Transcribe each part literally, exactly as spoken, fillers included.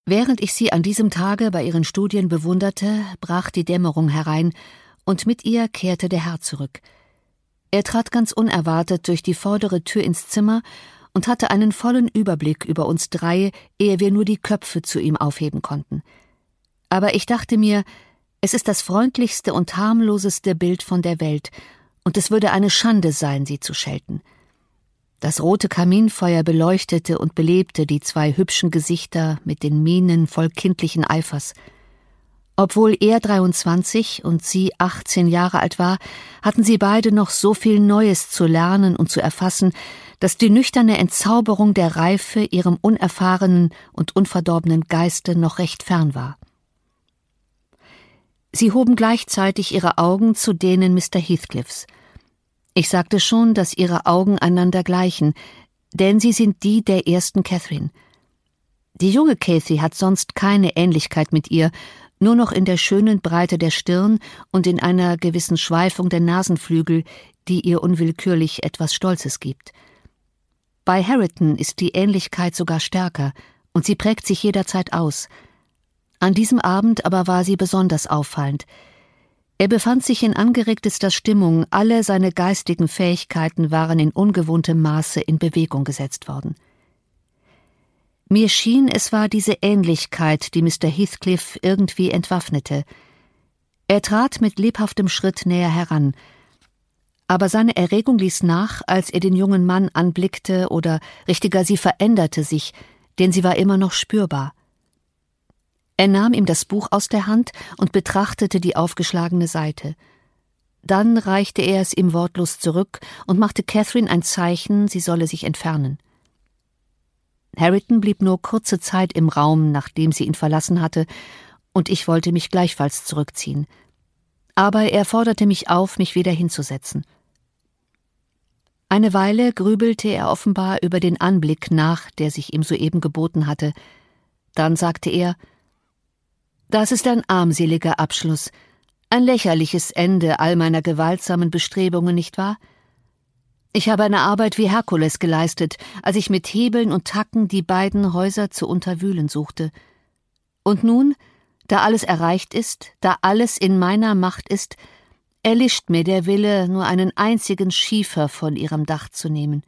Während ich sie an diesem Tage bei ihren Studien bewunderte, brach die Dämmerung herein, und mit ihr kehrte der Herr zurück. Er trat ganz unerwartet durch die vordere Tür ins Zimmer und hatte einen vollen Überblick über uns drei, ehe wir nur die Köpfe zu ihm aufheben konnten. Aber ich dachte mir, es ist das freundlichste und harmloseste Bild von der Welt, und es würde eine Schande sein, sie zu schelten. Das rote Kaminfeuer beleuchtete und belebte die zwei hübschen Gesichter mit den Mienen voll kindlichen Eifers. Obwohl er dreiundzwanzig und sie achtzehn Jahre alt war, hatten sie beide noch so viel Neues zu lernen und zu erfassen, dass die nüchterne Entzauberung der Reife ihrem unerfahrenen und unverdorbenen Geiste noch recht fern war. Sie hoben gleichzeitig ihre Augen zu denen Mister Heathcliffs. Ich sagte schon, dass ihre Augen einander gleichen, denn sie sind die der ersten Catherine. Die junge Cathy hat sonst keine Ähnlichkeit mit ihr, nur noch in der schönen Breite der Stirn und in einer gewissen Schweifung der Nasenflügel, die ihr unwillkürlich etwas Stolzes gibt. Bei Hareton ist die Ähnlichkeit sogar stärker, und sie prägt sich jederzeit aus. An diesem Abend aber war sie besonders auffallend. Er befand sich in angeregtester Stimmung, alle seine geistigen Fähigkeiten waren in ungewohntem Maße in Bewegung gesetzt worden. Mir schien, es war diese Ähnlichkeit, die Mister Heathcliff irgendwie entwaffnete. Er trat mit lebhaftem Schritt näher heran, aber seine Erregung ließ nach, als er den jungen Mann anblickte, oder richtiger, sie veränderte sich, denn sie war immer noch spürbar. Er nahm ihm das Buch aus der Hand und betrachtete die aufgeschlagene Seite. Dann reichte er es ihm wortlos zurück und machte Catherine ein Zeichen, sie solle sich entfernen. Hareton blieb nur kurze Zeit im Raum, nachdem sie ihn verlassen hatte, und ich wollte mich gleichfalls zurückziehen. Aber er forderte mich auf, mich wieder hinzusetzen. Eine Weile grübelte er offenbar über den Anblick nach, der sich ihm soeben geboten hatte. Dann sagte er: »Das ist ein armseliger Abschluss, ein lächerliches Ende all meiner gewaltsamen Bestrebungen, nicht wahr? Ich habe eine Arbeit wie Herkules geleistet, als ich mit Hebeln und Tacken die beiden Häuser zu unterwühlen suchte. Und nun, da alles erreicht ist, da alles in meiner Macht ist, erlischt mir der Wille, nur einen einzigen Schiefer von ihrem Dach zu nehmen.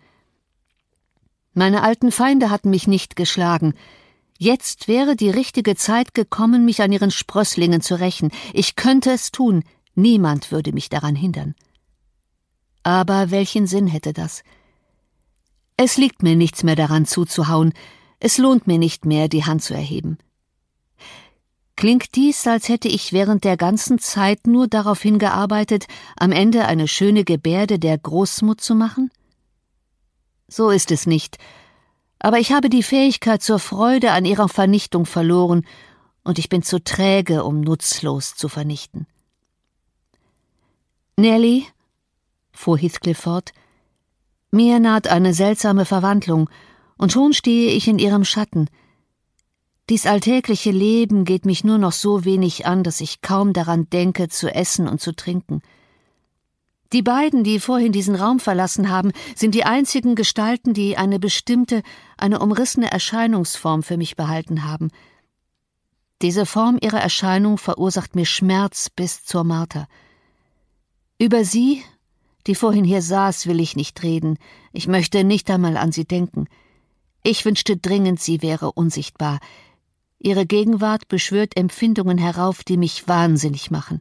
Meine alten Feinde hatten mich nicht geschlagen. Jetzt wäre die richtige Zeit gekommen, mich an ihren Sprösslingen zu rächen. Ich könnte es tun, niemand würde mich daran hindern. Aber welchen Sinn hätte das? Es liegt mir nichts mehr daran zuzuhauen, es lohnt mir nicht mehr, die Hand zu erheben. Klingt dies, als hätte ich während der ganzen Zeit nur darauf hingearbeitet, am Ende eine schöne Gebärde der Großmut zu machen? So ist es nicht, aber ich habe die Fähigkeit zur Freude an ihrer Vernichtung verloren, und ich bin zu träge, um nutzlos zu vernichten. Nelly, fuhr Heathcliff fort, mir naht eine seltsame Verwandlung, und schon stehe ich in ihrem Schatten. Dies alltägliche Leben geht mich nur noch so wenig an, dass ich kaum daran denke, zu essen und zu trinken. Die beiden, die vorhin diesen Raum verlassen haben, sind die einzigen Gestalten, die eine bestimmte, eine umrissene Erscheinungsform für mich behalten haben. Diese Form ihrer Erscheinung verursacht mir Schmerz bis zur Marter. Über sie, die vorhin hier saß, will ich nicht reden. Ich möchte nicht einmal an sie denken. Ich wünschte dringend, sie wäre unsichtbar. Ihre Gegenwart beschwört Empfindungen herauf, die mich wahnsinnig machen.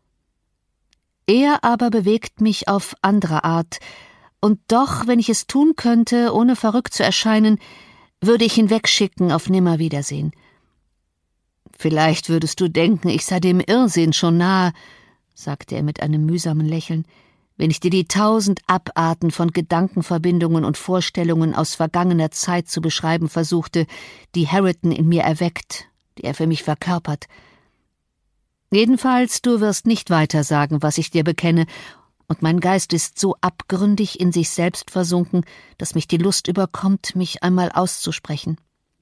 Er aber bewegt mich auf andere Art, und doch, wenn ich es tun könnte, ohne verrückt zu erscheinen, würde ich ihn wegschicken auf Nimmerwiedersehen. Vielleicht würdest du denken, ich sei dem Irrsinn schon nahe, sagte er mit einem mühsamen Lächeln, wenn ich dir die tausend Abarten von Gedankenverbindungen und Vorstellungen aus vergangener Zeit zu beschreiben versuchte, die Hareton in mir erweckt, die er für mich verkörpert. Jedenfalls, du wirst nicht weiter sagen, was ich dir bekenne, und mein Geist ist so abgründig in sich selbst versunken, dass mich die Lust überkommt, mich einmal auszusprechen.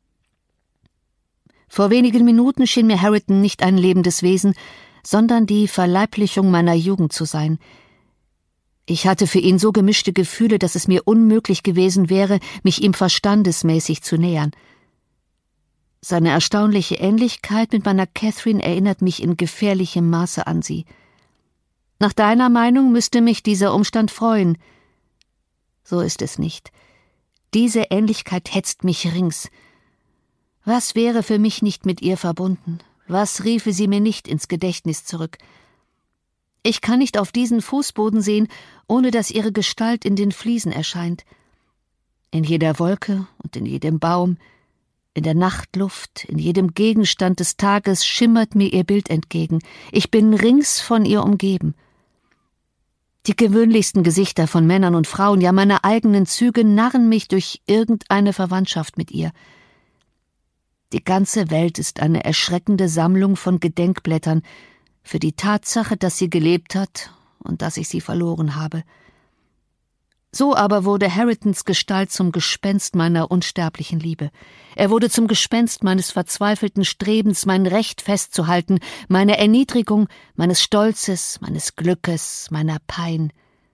Vor wenigen Minuten schien mir Hareton nicht ein lebendes Wesen, sondern die Verleiblichung meiner Jugend zu sein. Ich hatte für ihn so gemischte Gefühle, dass es mir unmöglich gewesen wäre, mich ihm verstandesmäßig zu nähern. Seine erstaunliche Ähnlichkeit mit meiner Catherine erinnert mich in gefährlichem Maße an sie. Nach deiner Meinung müsste mich dieser Umstand freuen. So ist es nicht. Diese Ähnlichkeit hetzt mich rings. Was wäre für mich nicht mit ihr verbunden? Was riefe sie mir nicht ins Gedächtnis zurück? Ich kann nicht auf diesen Fußboden sehen, ohne dass ihre Gestalt in den Fliesen erscheint. In jeder Wolke und in jedem Baum, in der Nachtluft, in jedem Gegenstand des Tages schimmert mir ihr Bild entgegen. Ich bin rings von ihr umgeben. Die gewöhnlichsten Gesichter von Männern und Frauen, ja meine eigenen Züge, narren mich durch irgendeine Verwandtschaft mit ihr. Die ganze Welt ist eine erschreckende Sammlung von Gedenkblättern für die Tatsache, dass sie gelebt hat und dass ich sie verloren habe. So aber wurde Haretons Gestalt zum Gespenst meiner unsterblichen Liebe. Er wurde zum Gespenst meines verzweifelten Strebens, mein Recht festzuhalten, meiner Erniedrigung, meines Stolzes, meines Glückes, meiner Pein.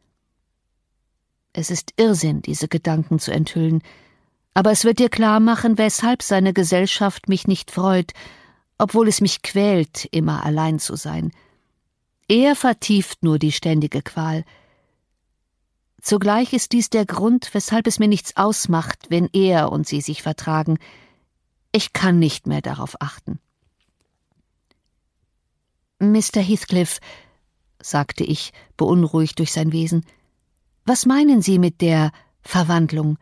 Es ist Irrsinn, diese Gedanken zu enthüllen, aber es wird dir klar machen, weshalb seine Gesellschaft mich nicht freut, obwohl es mich quält, immer allein zu sein. Er vertieft nur die ständige Qual. Zugleich ist dies der Grund, weshalb es mir nichts ausmacht, wenn er und sie sich vertragen. Ich kann nicht mehr darauf achten. »Mister Heathcliff«, sagte ich, beunruhigt durch sein Wesen, »was meinen Sie mit der Verwandlung?«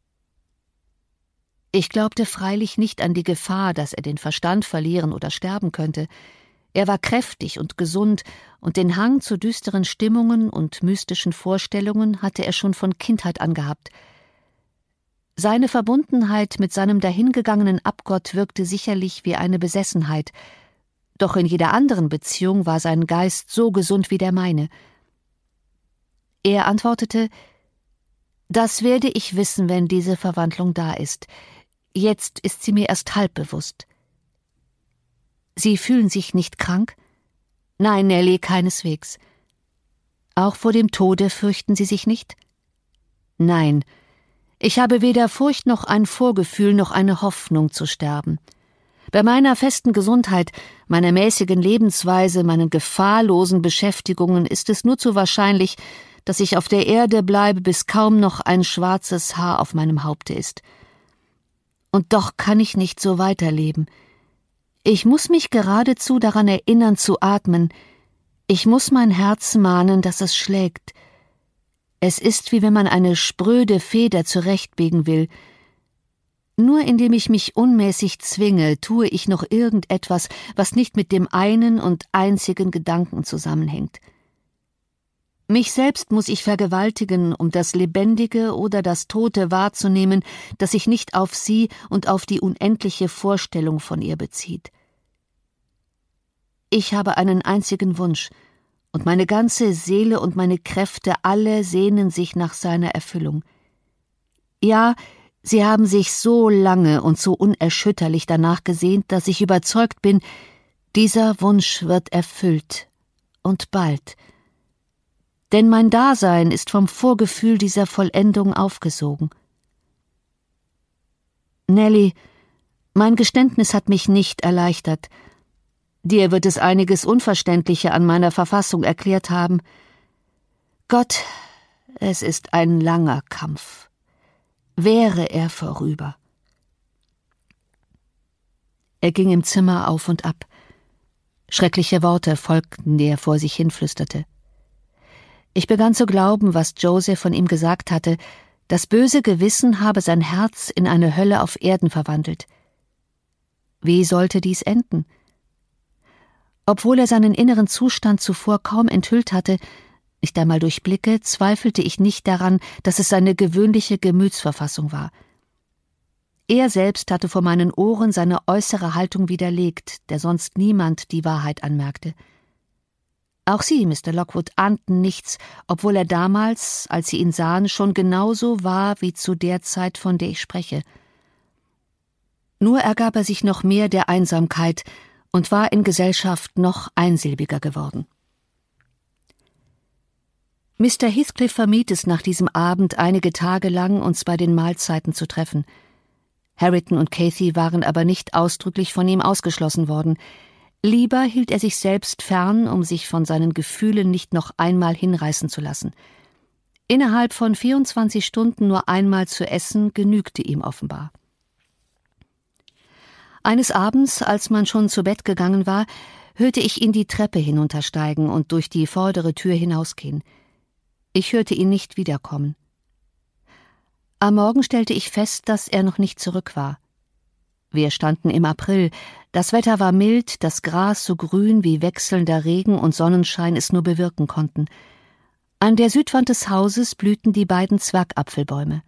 Ich glaubte freilich nicht an die Gefahr, dass er den Verstand verlieren oder sterben könnte. Er war kräftig und gesund, und den Hang zu düsteren Stimmungen und mystischen Vorstellungen hatte er schon von Kindheit an gehabt. Seine Verbundenheit mit seinem dahingegangenen Abgott wirkte sicherlich wie eine Besessenheit, doch in jeder anderen Beziehung war sein Geist so gesund wie der meine. Er antwortete: »Das werde ich wissen, wenn diese Verwandlung da ist. Jetzt ist sie mir erst halb bewusst.« »Sie fühlen sich nicht krank?« »Nein, Nelly, keineswegs.« »Auch vor dem Tode fürchten Sie sich nicht?« »Nein, ich habe weder Furcht noch ein Vorgefühl noch eine Hoffnung zu sterben. Bei meiner festen Gesundheit, meiner mäßigen Lebensweise, meinen gefahrlosen Beschäftigungen ist es nur zu wahrscheinlich, dass ich auf der Erde bleibe, bis kaum noch ein schwarzes Haar auf meinem Haupte ist. Und doch kann ich nicht so weiterleben. Ich muss mich geradezu daran erinnern zu atmen. Ich muss mein Herz mahnen, dass es schlägt. Es ist, wie wenn man eine spröde Feder zurechtbiegen will. Nur indem ich mich unmäßig zwinge, tue ich noch irgendetwas, was nicht mit dem einen und einzigen Gedanken zusammenhängt. Mich selbst muss ich vergewaltigen, um das Lebendige oder das Tote wahrzunehmen, das sich nicht auf sie und auf die unendliche Vorstellung von ihr bezieht. Ich habe einen einzigen Wunsch, und meine ganze Seele und meine Kräfte alle sehnen sich nach seiner Erfüllung. Ja, sie haben sich so lange und so unerschütterlich danach gesehnt, dass ich überzeugt bin, dieser Wunsch wird erfüllt, und bald. Denn mein Dasein ist vom Vorgefühl dieser Vollendung aufgesogen. Nelly, mein Geständnis hat mich nicht erleichtert. Dir wird es einiges Unverständliche an meiner Verfassung erklärt haben. Gott, es ist ein langer Kampf. Wäre er vorüber. Er ging im Zimmer auf und ab. Schreckliche Worte folgten, die er vor sich hinflüsterte. Ich begann zu glauben, was Joseph von ihm gesagt hatte, das böse Gewissen habe sein Herz in eine Hölle auf Erden verwandelt. Wie sollte dies enden? Obwohl er seinen inneren Zustand zuvor kaum enthüllt hatte, nicht einmal durch Blicke, zweifelte ich nicht daran, dass es seine gewöhnliche Gemütsverfassung war. Er selbst hatte vor meinen Ohren seine äußere Haltung widerlegt, der sonst niemand die Wahrheit anmerkte. Auch Sie, Mister Lockwood, ahnten nichts, obwohl er damals, als Sie ihn sahen, schon genauso war wie zu der Zeit, von der ich spreche. Nur ergab er sich noch mehr der Einsamkeit und war in Gesellschaft noch einsilbiger geworden. Mister Heathcliff vermied es nach diesem Abend einige Tage lang, uns bei den Mahlzeiten zu treffen. Harriton und Cathy waren aber nicht ausdrücklich von ihm ausgeschlossen worden. Lieber hielt er sich selbst fern, um sich von seinen Gefühlen nicht noch einmal hinreißen zu lassen. Innerhalb von vierundzwanzig Stunden nur einmal zu essen, genügte ihm offenbar. Eines Abends, als man schon zu Bett gegangen war, hörte ich ihn die Treppe hinuntersteigen und durch die vordere Tür hinausgehen. Ich hörte ihn nicht wiederkommen. Am Morgen stellte ich fest, dass er noch nicht zurück war. Wir standen im April, das Wetter war mild, das Gras so grün, wie wechselnder Regen und Sonnenschein es nur bewirken konnten. An der Südwand des Hauses blühten die beiden Zwergapfelbäume.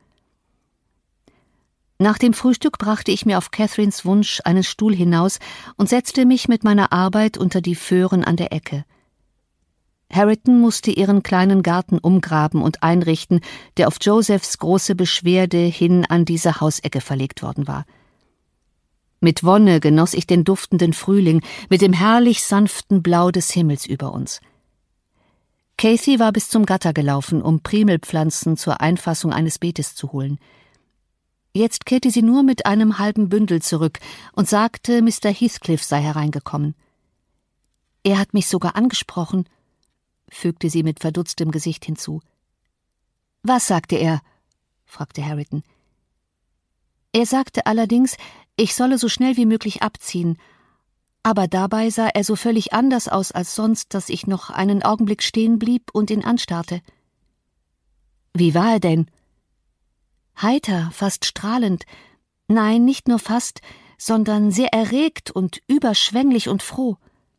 Nach dem Frühstück brachte ich mir auf Catherines Wunsch einen Stuhl hinaus und setzte mich mit meiner Arbeit unter die Föhren an der Ecke. Harriton musste ihren kleinen Garten umgraben und einrichten, der auf Josephs große Beschwerde hin an diese Hausecke verlegt worden war. Mit Wonne genoss ich den duftenden Frühling mit dem herrlich sanften Blau des Himmels über uns. Cathy war bis zum Gatter gelaufen, um Primelpflanzen zur Einfassung eines Beetes zu holen. Jetzt kehrte sie nur mit einem halben Bündel zurück und sagte, Mister Heathcliff sei hereingekommen. »Er hat mich sogar angesprochen«, fügte sie mit verdutztem Gesicht hinzu. »Was sagte er?« fragte Harriton. »Er sagte allerdings, ich solle so schnell wie möglich abziehen, aber dabei sah er so völlig anders aus als sonst, dass ich noch einen Augenblick stehen blieb und ihn anstarrte.« »Wie war er denn?« »Heiter, fast strahlend. Nein, nicht nur fast, sondern sehr erregt und überschwänglich und froh.«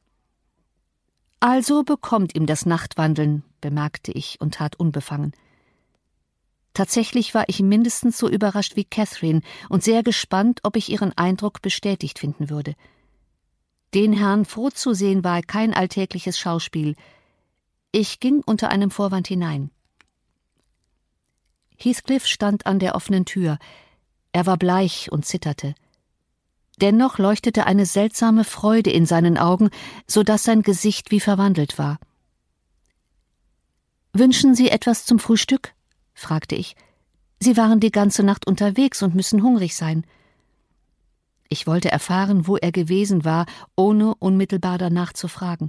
»Also bekommt ihm das Nachtwandeln«, bemerkte ich und tat unbefangen. Tatsächlich war ich mindestens so überrascht wie Catherine und sehr gespannt, ob ich ihren Eindruck bestätigt finden würde. Den Herrn froh zu sehen war kein alltägliches Schauspiel. Ich ging unter einem Vorwand hinein. Heathcliff stand an der offenen Tür. Er war bleich und zitterte. Dennoch leuchtete eine seltsame Freude in seinen Augen, so dass sein Gesicht wie verwandelt war. »Wünschen Sie etwas zum Frühstück?« fragte ich. »Sie waren die ganze Nacht unterwegs und müssen hungrig sein.« Ich wollte erfahren, wo er gewesen war, ohne unmittelbar danach zu fragen.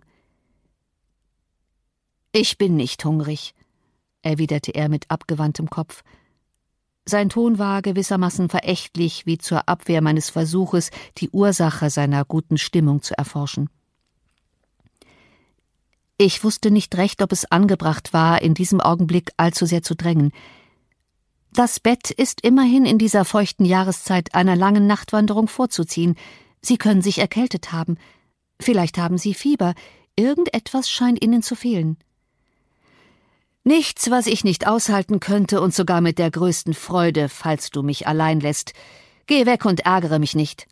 »Ich bin nicht hungrig«, erwiderte er mit abgewandtem Kopf. Sein Ton war gewissermaßen verächtlich, wie zur Abwehr meines Versuches, die Ursache seiner guten Stimmung zu erforschen. Ich wusste nicht recht, ob es angebracht war, in diesem Augenblick allzu sehr zu drängen. Das Bett ist immerhin in dieser feuchten Jahreszeit einer langen Nachtwanderung vorzuziehen. Sie können sich erkältet haben. Vielleicht haben Sie Fieber. Irgendetwas scheint Ihnen zu fehlen.« »Nichts, was ich nicht aushalten könnte, und sogar mit der größten Freude, falls du mich allein lässt. Geh weg und ärgere mich nicht.«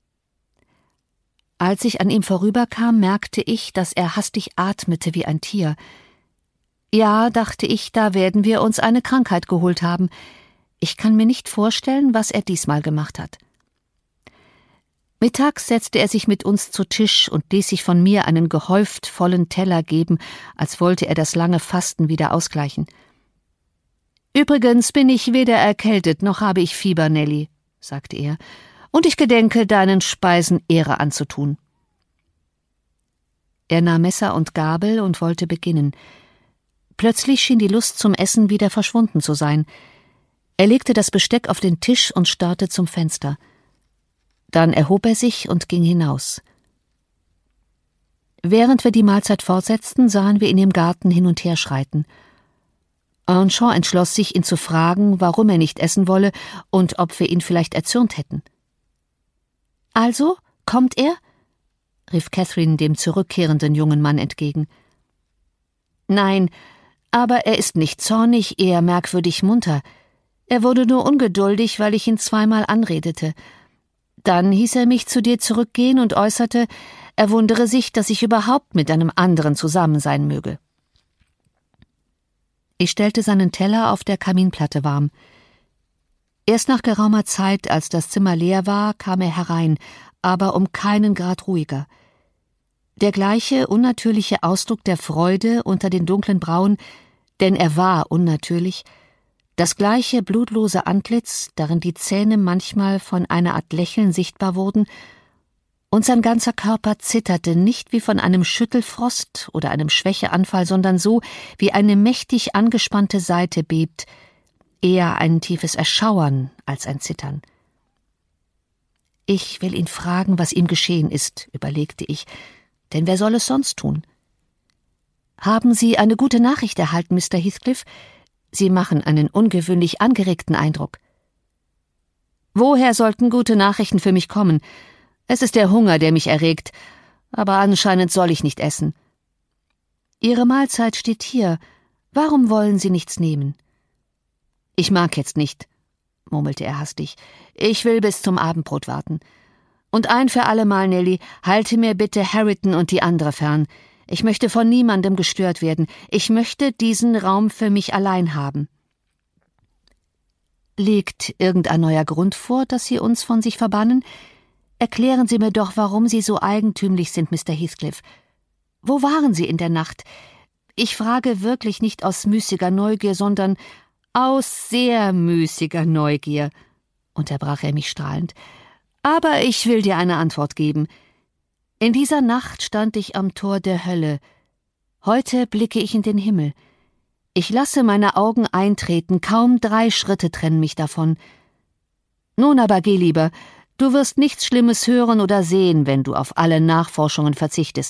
Als ich an ihm vorüberkam, merkte ich, dass er hastig atmete wie ein Tier. Ja, dachte ich, da werden wir uns eine Krankheit geholt haben. Ich kann mir nicht vorstellen, was er diesmal gemacht hat. Mittags setzte er sich mit uns zu Tisch und ließ sich von mir einen gehäuft vollen Teller geben, als wollte er das lange Fasten wieder ausgleichen. »Übrigens bin ich weder erkältet noch habe ich Fieber, Nelly«, sagte er, »und ich gedenke, deinen Speisen Ehre anzutun.« Er nahm Messer und Gabel und wollte beginnen. Plötzlich schien die Lust zum Essen wieder verschwunden zu sein. Er legte das Besteck auf den Tisch und starrte zum Fenster. Dann erhob er sich und ging hinaus. Während wir die Mahlzeit fortsetzten, sahen wir ihn im Garten hin und her schreiten. Earnshaw entschloss sich, ihn zu fragen, warum er nicht essen wolle und ob wir ihn vielleicht erzürnt hätten. »Also, kommt er?« rief Catherine dem zurückkehrenden jungen Mann entgegen. »Nein, aber er ist nicht zornig, eher merkwürdig munter. Er wurde nur ungeduldig, weil ich ihn zweimal anredete. Dann hieß er mich zu dir zurückgehen und äußerte, er wundere sich, dass ich überhaupt mit einem anderen zusammen sein möge.« Ich stellte seinen Teller auf der Kaminplatte warm. Erst nach geraumer Zeit, als das Zimmer leer war, kam er herein, aber um keinen Grad ruhiger. Der gleiche unnatürliche Ausdruck der Freude unter den dunklen Brauen, denn er war unnatürlich, Das gleiche blutlose Antlitz, darin die Zähne manchmal von einer Art Lächeln sichtbar wurden, und sein ganzer Körper zitterte nicht wie von einem Schüttelfrost oder einem Schwächeanfall, sondern so, wie eine mächtig angespannte Saite bebt, eher ein tiefes Erschauern als ein Zittern. »Ich will ihn fragen, was ihm geschehen ist«, überlegte ich, »denn wer soll es sonst tun?« »Haben Sie eine gute Nachricht erhalten, Mister Heathcliff? Sie machen einen ungewöhnlich angeregten Eindruck.« »Woher sollten gute Nachrichten für mich kommen? Es ist der Hunger, der mich erregt, aber anscheinend soll ich nicht essen.« »Ihre Mahlzeit steht hier. Warum wollen Sie nichts nehmen?« »Ich mag jetzt nicht«, murmelte er hastig. »Ich will bis zum Abendbrot warten. Und ein für allemal, Nelly, halte mir bitte Harriton und die andere fern. Ich möchte von niemandem gestört werden. Ich möchte diesen Raum für mich allein haben.« »Liegt irgendein neuer Grund vor, dass Sie uns von sich verbannen? Erklären Sie mir doch, warum Sie so eigentümlich sind, Mister Heathcliff. Wo waren Sie in der Nacht? Ich frage wirklich nicht aus müßiger Neugier, sondern aus sehr müßiger Neugier«, unterbrach er mich strahlend. »Aber ich will dir eine Antwort geben. In dieser Nacht stand ich am Tor der Hölle. Heute blicke ich in den Himmel. Ich lasse meine Augen eintreten, kaum drei Schritte trennen mich davon. Nun aber geh lieber, du wirst nichts Schlimmes hören oder sehen, wenn du auf alle Nachforschungen verzichtest.